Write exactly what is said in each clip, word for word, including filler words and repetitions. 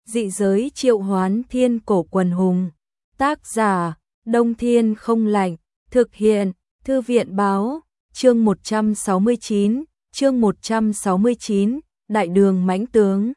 Dị giới triệu hoán thiên cổ quần hùng. Tác giả, Đông Thiên không lạnh. Thực hiện, Thư viện báo. Chương một trăm sáu mươi chín, chương một trăm sáu mươi chín, Đại đường mãnh tướng.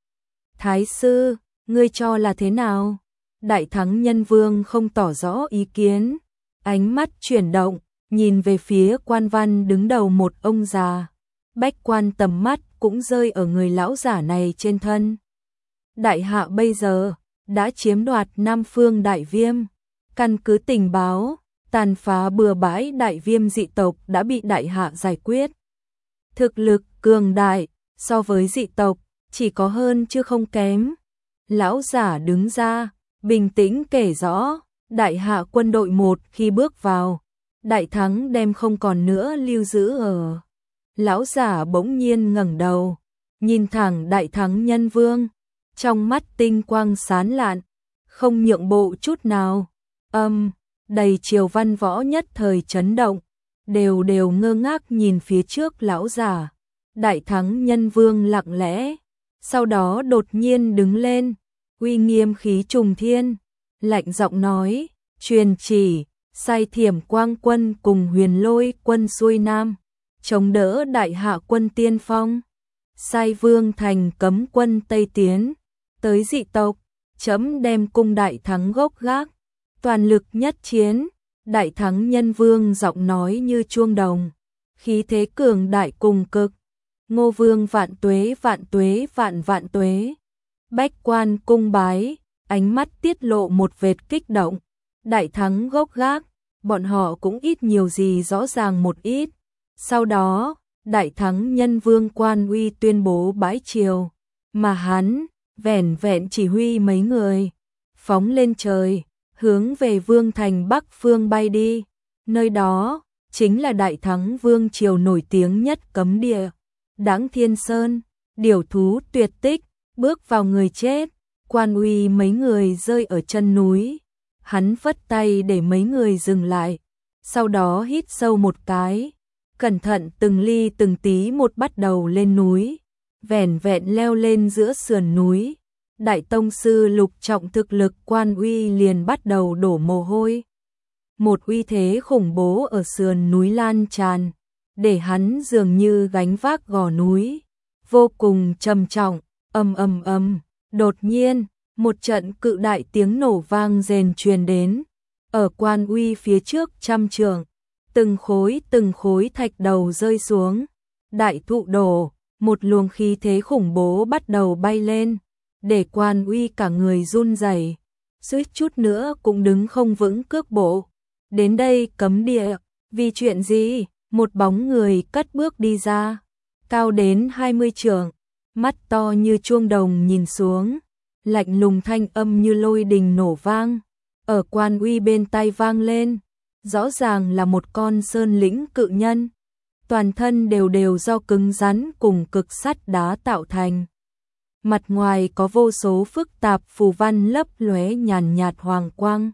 Thái sư, ngươi cho là thế nào? Đại Thắng Nhân Vương không tỏ rõ ý kiến, ánh mắt chuyển động, nhìn về phía quan văn đứng đầu một ông già. Bách quan tầm mắt cũng rơi ở người lão giả này trên thân. Đại hạ bây giờ đã chiếm đoạt Nam Phương Đại Viêm, căn cứ tình báo, tàn phá bừa bãi Đại Viêm dị tộc đã bị Đại hạ giải quyết. Thực lực cường đại, so với dị tộc, chỉ có hơn chứ không kém. Lão giả đứng ra, bình tĩnh kể rõ, Đại hạ quân đội một khi bước vào, Đại Thắng đem không còn nữa lưu giữ ở. Lão giả bỗng nhiên ngẩng đầu, nhìn thẳng Đại Thắng Nhân Vương, trong mắt tinh quang sáng lạn, không nhượng bộ chút nào. Âm, đầy triều văn võ nhất thời chấn động, đều đều ngơ ngác nhìn phía trước lão giả. Đại Thắng Nhân Vương lặng lẽ, sau đó đột nhiên đứng lên, uy nghiêm khí trùng thiên, lạnh giọng nói, truyền chỉ, sai Thiểm Quang quân cùng Huyền Lôi quân xuôi nam, chống đỡ Đại hạ quân tiên phong, sai Vương Thành cấm quân Tây tiến, tới dị tộc, chấm đem cung Đại Thắng gốc gác, toàn lực nhất chiến. Đại Thắng Nhân Vương giọng nói như chuông đồng, khí thế cường đại cùng cực. Ngô Vương vạn tuế vạn tuế vạn vạn tuế. Bách quan cung bái, ánh mắt tiết lộ một vệt kích động. Đại Thắng gốc gác, bọn họ cũng ít nhiều gì rõ ràng một ít. Sau đó, Đại Thắng Nhân Vương quan uy tuyên bố bãi triều, mà hắn vẻn vẹn chỉ huy mấy người, phóng lên trời, hướng về Vương thành Bắc phương bay đi. Nơi đó chính là Đại Thắng Vương triều nổi tiếng nhất cấm địa, Đãng Thiên Sơn, điểu thú tuyệt tích, bước vào người chết. Quan uy mấy người rơi ở chân núi, hắn phất tay để mấy người dừng lại, sau đó hít sâu một cái, cẩn thận từng ly từng tí một bắt đầu lên núi, vẻn vẹn leo lên giữa sườn núi. Đại tông sư lục trọng thực lực Quan uy liền bắt đầu đổ mồ hôi. Một uy thế khủng bố ở sườn núi lan tràn, để hắn dường như gánh vác gò núi, vô cùng trầm trọng. Ầm ầm ầm, đột nhiên, một trận cự đại tiếng nổ vang rền truyền đến. Ở Quan uy phía trước trăm trượng, từng khối từng khối thạch đầu rơi xuống. Đại thụ đổ, một luồng khí thế khủng bố bắt đầu bay lên, để Quan uy cả người run rẩy, suýt chút nữa cũng đứng không vững cước bộ. Đến đây cấm địa, vì chuyện gì? Một bóng người cất bước đi ra, cao đến hai mươi trượng, mắt to như chuông đồng nhìn xuống, lạnh lùng thanh âm như lôi đình nổ vang, ở Quan uy bên tai vang lên, rõ ràng là một con sơn lĩnh cự nhân, toàn thân đều đều do cứng rắn cùng cực sắt đá tạo thành. Mặt ngoài có vô số phức tạp phù văn lấp lóe nhàn nhạt hoàng quang,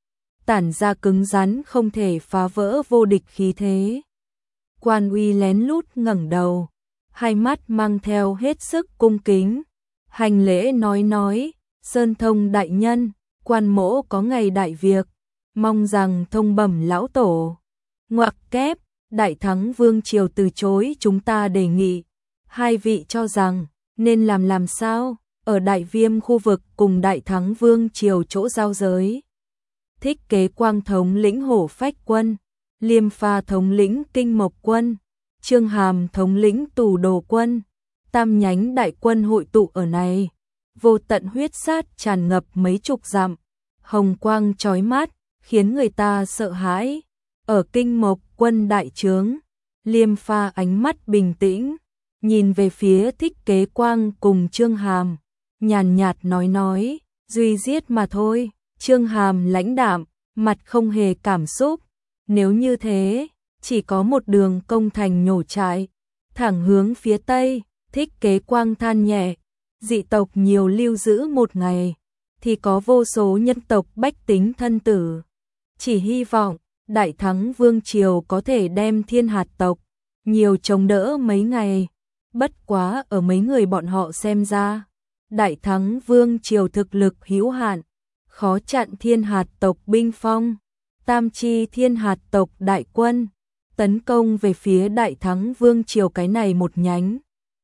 tản ra cứng rắn không thể phá vỡ vô địch khí thế. Quan uy lén lút ngẩng đầu, hai mắt mang theo hết sức cung kính, hành lễ nói nói, Sơn Thông đại nhân, quan mỗ có ngày đại việc, mong rằng thông bẩm lão tổ. Ngoặc kép, Đại Thắng Vương triều từ chối chúng ta đề nghị, hai vị cho rằng nên làm làm sao? Ở Đại Viêm khu vực cùng Đại Thắng Vương triều chỗ giao giới, Thích Kế Quang thống lĩnh Hổ Phách quân, Liêm Pha thống lĩnh Kinh Mộc quân, Trương Hàm thống lĩnh Tù Đồ quân, tam nhánh đại quân hội tụ ở này, vô tận huyết sát tràn ngập mấy chục dặm, hồng quang chói mắt, khiến người ta sợ hãi. Ở Kinh Mộc quân đại trướng, Liêm Pha ánh mắt bình tĩnh, nhìn về phía Thích Kế Quang cùng Trương Hàm, nhàn nhạt nói nói, duy giết mà thôi. Trương Hàm lãnh đạm, mặt không hề cảm xúc, nếu như thế, chỉ có một đường công thành nhổ trại, thẳng hướng phía tây. Thích Kế Quang than nhẹ, dị tộc nhiều lưu giữ một ngày, thì có vô số nhân tộc bách tính thân tử. Chỉ hy vọng, Đại Thắng Vương triều có thể đem thiên hạt tộc, nhiều chống đỡ mấy ngày. Bất quá ở mấy người bọn họ xem ra, Đại Thắng Vương triều thực lực hữu hạn, khó chặn Thiên Hạt tộc binh phong. Tam chi Thiên Hạt tộc đại quân tấn công về phía Đại Thắng Vương triều cái này một nhánh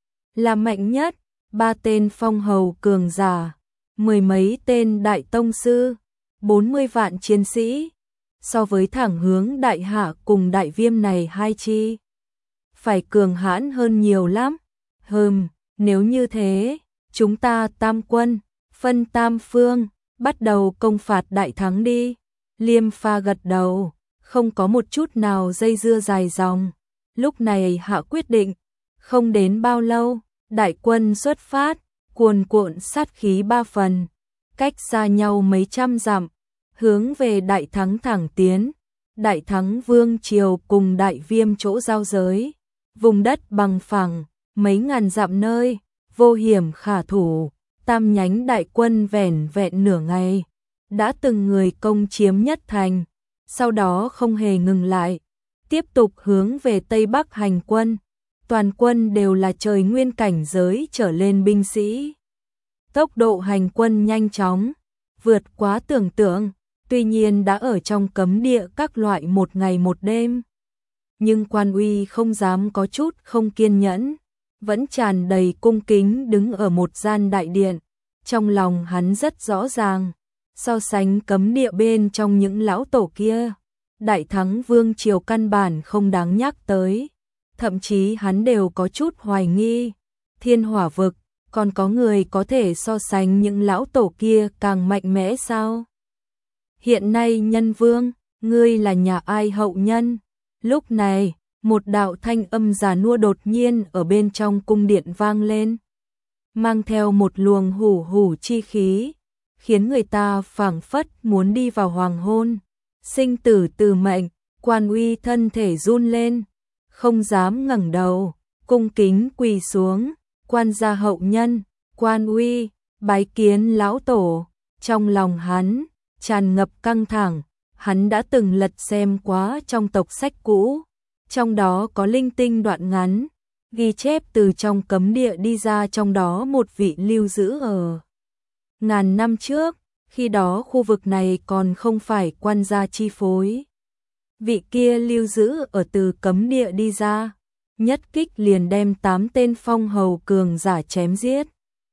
là mạnh nhất, ba tên phong hầu cường giả, mười mấy tên đại tông sư, bốn mươi vạn chiến sĩ, so với thẳng hướng Đại Hạ cùng Đại Viêm này hai chi phải cường hãn hơn nhiều lắm. Hừm, nếu như thế, chúng ta tam quân phân tam phương, bắt đầu công phạt Đại Thắng đi. Liêm Pha gật đầu, không có một chút nào dây dưa dài dòng. Lúc này hạ quyết định, không đến bao lâu, đại quân xuất phát, cuồn cuộn sát khí ba phần, cách xa nhau mấy trăm dặm, hướng về Đại Thắng thẳng tiến. Đại Thắng Vương triều cùng Đại Viêm chỗ giao giới, vùng đất bằng phẳng, mấy ngàn dặm nơi, vô hiểm khả thủ. Tam nhánh đại quân vẻn vẹn nửa ngày, đã từng người công chiếm nhất thành, sau đó không hề ngừng lại, tiếp tục hướng về Tây Bắc hành quân. Toàn quân đều là trời nguyên cảnh giới trở lên binh sĩ. Tốc độ hành quân nhanh chóng, vượt quá tưởng tượng, tuy nhiên đã ở trong cấm địa các loại một ngày một đêm. Nhưng Quan Uy không dám có chút không kiên nhẫn, vẫn tràn đầy cung kính đứng ở một gian đại điện. Trong lòng hắn rất rõ ràng, so sánh cấm địa bên trong những lão tổ kia, Đại Thắng Vương triều căn bản không đáng nhắc tới. Thậm chí hắn đều có chút hoài nghi, Thiên Hỏa vực, còn có người có thể so sánh những lão tổ kia càng mạnh mẽ sao? Hiện nay Nhân Vương, ngươi là nhà ai hậu nhân? Lúc này, một đạo thanh âm già nua đột nhiên ở bên trong cung điện vang lên, mang theo một luồng hủ hủ chi khí, khiến người ta phảng phất muốn đi vào hoàng hôn. Sinh tử từ mệnh, Quan Uy thân thể run lên, không dám ngẩng đầu, cung kính quỳ xuống. Quan gia hậu nhân, Quan Uy, bái kiến lão tổ. Trong lòng hắn tràn ngập căng thẳng, hắn đã từng lật xem quá trong tộc sách cũ, trong đó có linh tinh đoạn ngắn, ghi chép từ trong cấm địa đi ra, trong đó một vị lưu giữ ở ngàn năm trước, khi đó khu vực này còn không phải quan gia chi phối. Vị kia lưu giữ ở từ cấm địa đi ra, nhất kích liền đem tám tên phong hầu cường giả chém giết.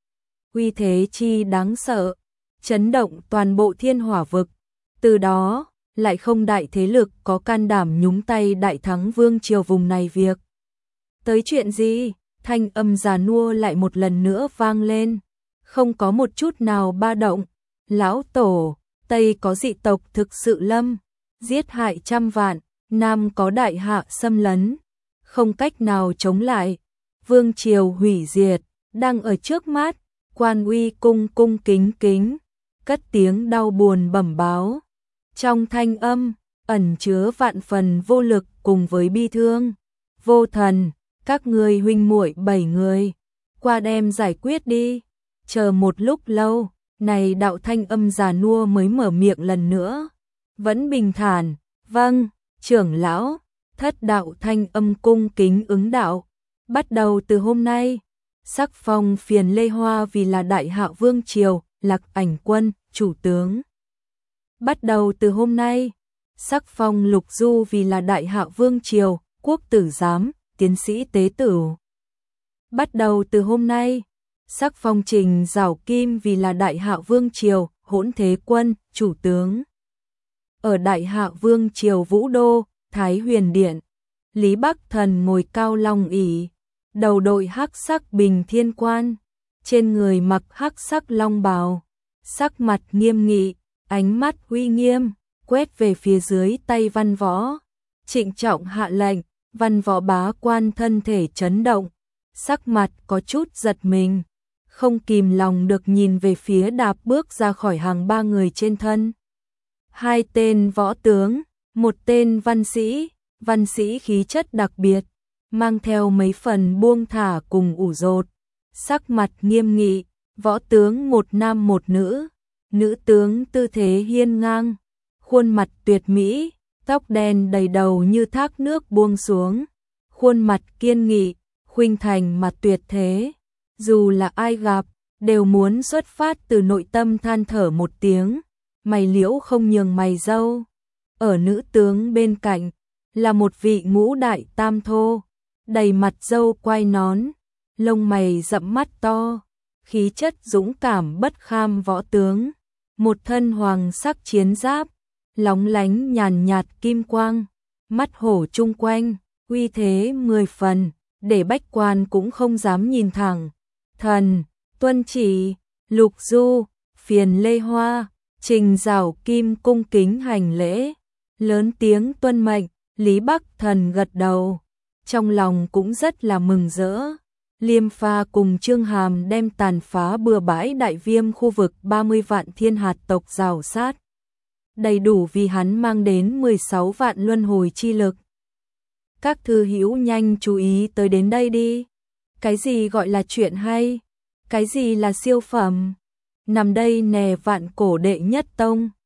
Uy thế chi đáng sợ, chấn động toàn bộ Thiên Hỏa vực. Từ đó, lại không đại thế lực có can đảm nhúng tay Đại Thắng Vương triều vùng này việc. Tới chuyện gì? Thanh âm già nua lại một lần nữa vang lên, không có một chút nào ba động. Lão tổ, Tây có dị tộc thực sự lâm, giết hại trăm vạn, Nam có đại hạ xâm lấn, không cách nào chống lại. Vương triều hủy diệt, đang ở trước mắt. Quan Uy cung cung kính kính, cất tiếng đau buồn bẩm báo. Trong thanh âm, ẩn chứa vạn phần vô lực cùng với bi thương. Vô Thần, các ngươi huynh muội bảy người, qua đem giải quyết đi. Chờ một lúc lâu, này đạo thanh âm già nua mới mở miệng lần nữa. Vẫn bình thản, vâng, trưởng lão. Thất đạo thanh âm cung kính ứng đạo. Bắt đầu từ hôm nay, Sắc Phong Phiền Lê Hoa vì là Đại Hạ Vương triều, Lạc Ảnh quân, chủ tướng. Bắt đầu từ hôm nay, Sắc Phong Lục Du vì là Đại Hạ Vương triều, Quốc tử giám, tiến sĩ tế tử. Bắt đầu từ hôm nay, Sắc Phong Trình Giảo Kim vì là Đại Hạ Vương triều, Hỗn Thế quân, chủ tướng. Ở Đại Hạ Vương triều Vũ Đô, Thái Huyền Điện, Lý Bắc Thần ngồi cao long ỷ, đầu đội hắc sắc bình thiên quan, trên người mặc hắc sắc long bào, sắc mặt nghiêm nghị, ánh mắt uy nghiêm, quét về phía dưới tay Văn Võ, trịnh trọng hạ lệnh. Văn Võ bá quan thân thể chấn động, sắc mặt có chút giật mình, không kìm lòng được nhìn về phía đạp bước ra khỏi hàng ba người trên thân. Hai tên võ tướng, một tên văn sĩ, văn sĩ khí chất đặc biệt, mang theo mấy phần buông thả cùng ủ rột, sắc mặt nghiêm nghị. Võ tướng một nam một nữ, nữ tướng tư thế hiên ngang, khuôn mặt tuyệt mỹ, tóc đen đầy đầu như thác nước buông xuống, khuôn mặt kiên nghị, khuynh thành mặt tuyệt thế. Dù là ai gặp, đều muốn xuất phát từ nội tâm than thở một tiếng, mày liễu không nhường mày dâu. Ở nữ tướng bên cạnh, là một vị ngũ đại tam thô, đầy mặt râu quai nón, lông mày rậm mắt to, khí chất dũng cảm bất kham võ tướng, một thân hoàng sắc chiến giáp, lóng lánh nhàn nhạt kim quang, mắt hổ chung quanh, uy thế mười phần, để bách quan cũng không dám nhìn thẳng. Thần, tuân chỉ, Lục Du, phiền Lê Hoa, Trình Giảo Kim cung kính hành lễ, lớn tiếng tuân mệnh. Lý Bắc Thần gật đầu, trong lòng cũng rất là mừng rỡ. Liêm Pha cùng Trương Hàm đem tàn phá bừa bãi đại viêm khu vực ba mươi vạn thiên hạt tộc rào sát, đầy đủ vì hắn mang đến mười sáu vạn luân hồi chi lực. Các thư hữu nhanh chú ý tới đến đây đi. Cái gì gọi là chuyện hay? Cái gì là siêu phẩm? Nằm đây nè vạn cổ đệ nhất tông.